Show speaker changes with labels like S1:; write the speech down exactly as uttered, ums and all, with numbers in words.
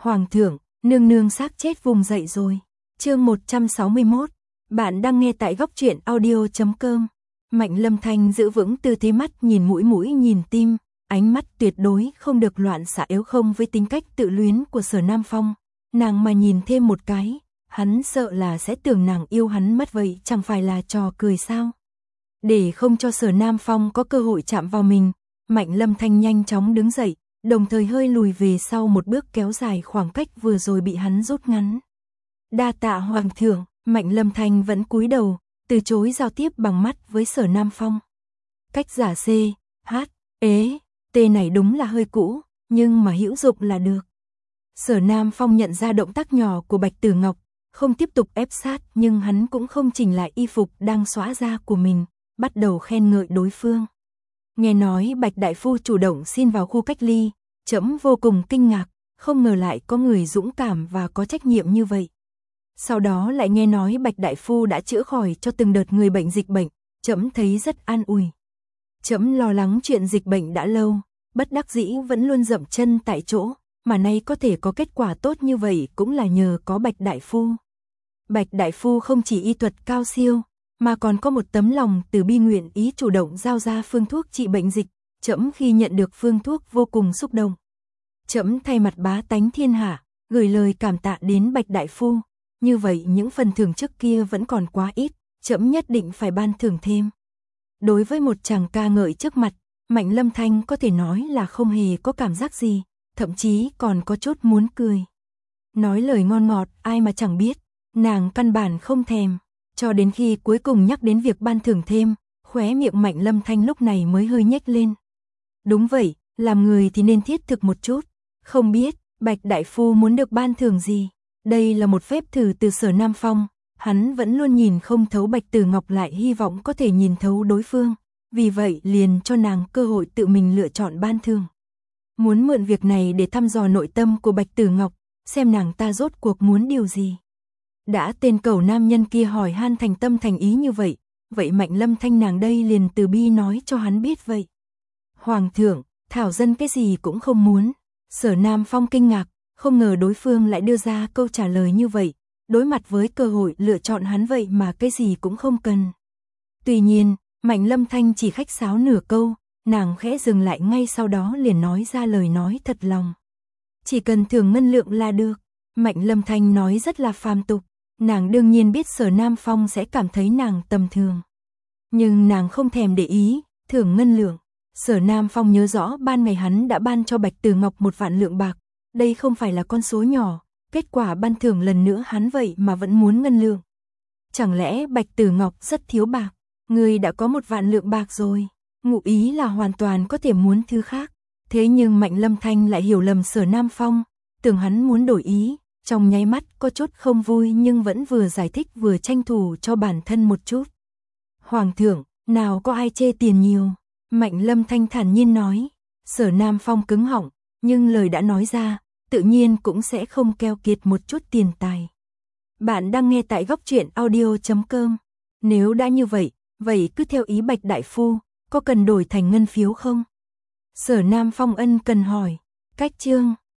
S1: Hoàng thượng, nương nương xác chết vùng dậy rồi. Chương một trăm sáu mươi mốt. Bạn đang nghe tại góc truyện audio chấm com. Mạnh Lâm Thanh giữ vững tư thế, mắt nhìn mũi, mũi nhìn tim, ánh mắt tuyệt đối không được loạn xạ, yếu không với tính cách tự luyến của Sở Nam Phong. Nàng mà nhìn thêm một cái, hắn sợ là sẽ tưởng nàng yêu hắn mất, vậy chẳng phải là trò cười sao? Để không cho Sở Nam Phong có cơ hội chạm vào mình, Mạnh Lâm Thanh nhanh chóng đứng dậy, đồng thời hơi lùi về sau một bước, kéo dài khoảng cách vừa rồi bị hắn rút ngắn. Đa tạ Hoàng thượng. Mạnh Lâm Thanh vẫn cúi đầu, từ chối giao tiếp bằng mắt với Sở Nam Phong. Cách giả C, H, ế, T này đúng là hơi cũ, nhưng mà hữu dụng là được. Sở Nam Phong nhận ra động tác nhỏ của Bạch Tử Ngọc, không tiếp tục ép sát, nhưng hắn cũng không chỉnh lại y phục đang xóa ra của mình, bắt đầu khen ngợi đối phương. Nghe nói Bạch Đại Phu chủ động xin vào khu cách ly, trẫm vô cùng kinh ngạc, không ngờ lại có người dũng cảm và có trách nhiệm như vậy. Sau đó lại nghe nói Bạch Đại Phu đã chữa khỏi cho từng đợt người bệnh dịch bệnh, trẫm thấy rất an ủi. Trẫm lo lắng chuyện dịch bệnh đã lâu, bất đắc dĩ vẫn luôn dậm chân tại chỗ, mà nay có thể có kết quả tốt như vậy cũng là nhờ có Bạch Đại Phu. Bạch Đại Phu không chỉ y thuật cao siêu, mà còn có một tấm lòng từ bi, nguyện ý chủ động giao ra phương thuốc trị bệnh dịch, trẫm khi nhận được phương thuốc vô cùng xúc động. Trẫm thay mặt bá tánh thiên hạ, gửi lời cảm tạ đến Bạch Đại Phu. Như vậy những phần thưởng trước kia vẫn còn quá ít, trẫm nhất định phải ban thưởng thêm. Đối với một chàng ca ngợi trước mặt, Mạnh Lâm Thanh có thể nói là không hề có cảm giác gì, thậm chí còn có chút muốn cười. Nói lời ngon ngọt ai mà chẳng biết, nàng căn bản không thèm, cho đến khi cuối cùng nhắc đến việc ban thưởng thêm, khóe miệng Mạnh Lâm Thanh lúc này mới hơi nhếch lên. Đúng vậy, làm người thì nên thiết thực một chút, không biết Bạch Đại Phu muốn được ban thưởng gì. Đây là một phép thử từ Sở Nam Phong, hắn vẫn luôn nhìn không thấu Bạch Tử Ngọc, lại hy vọng có thể nhìn thấu đối phương, vì vậy liền cho nàng cơ hội tự mình lựa chọn ban thưởng. Muốn mượn việc này để thăm dò nội tâm của Bạch Tử Ngọc, xem nàng ta rốt cuộc muốn điều gì. Đã tên cẩu nam nhân kia hỏi han thành tâm thành ý như vậy, vậy Mạnh Lâm Thanh nàng đây liền từ bi nói cho hắn biết vậy. Hoàng thượng, thảo dân cái gì cũng không muốn. Sở Nam Phong kinh ngạc, không ngờ đối phương lại đưa ra câu trả lời như vậy, đối mặt với cơ hội lựa chọn hắn vậy mà cái gì cũng không cần. Tuy nhiên, Mạnh Lâm Thanh chỉ khách sáo nửa câu, nàng khẽ dừng lại ngay sau đó liền nói ra lời nói thật lòng. Chỉ cần thưởng ngân lượng là được. Mạnh Lâm Thanh nói rất là phàm tục, nàng đương nhiên biết Sở Nam Phong sẽ cảm thấy nàng tầm thường. Nhưng nàng không thèm để ý, thưởng ngân lượng. Sở Nam Phong nhớ rõ ban ngày hắn đã ban cho Bạch Tử Ngọc một vạn lượng bạc. Đây không phải là con số nhỏ, kết quả ban thưởng lần nữa hắn vậy mà vẫn muốn ngân lượng. Chẳng lẽ Bạch Tử Ngọc rất thiếu bạc, người đã có một vạn lượng bạc rồi, ngụ ý là hoàn toàn có thể muốn thứ khác. Thế nhưng Mạnh Lâm Thanh lại hiểu lầm Sở Nam Phong, tưởng hắn muốn đổi ý, trong nháy mắt có chút không vui nhưng vẫn vừa giải thích vừa tranh thủ cho bản thân một chút. Hoàng thượng, nào có ai chê tiền nhiều, Mạnh Lâm Thanh thản nhiên nói. Sở Nam Phong cứng họng, nhưng lời đã nói ra, tự nhiên cũng sẽ không keo kiệt một chút tiền tài. Bạn đang nghe tại góc truyện audio chấm com. Nếu đã như vậy, vậy cứ theo ý Bạch Đại Phu, có cần đổi thành ngân phiếu không? Sở Nam Phong ân cần hỏi. Cách chương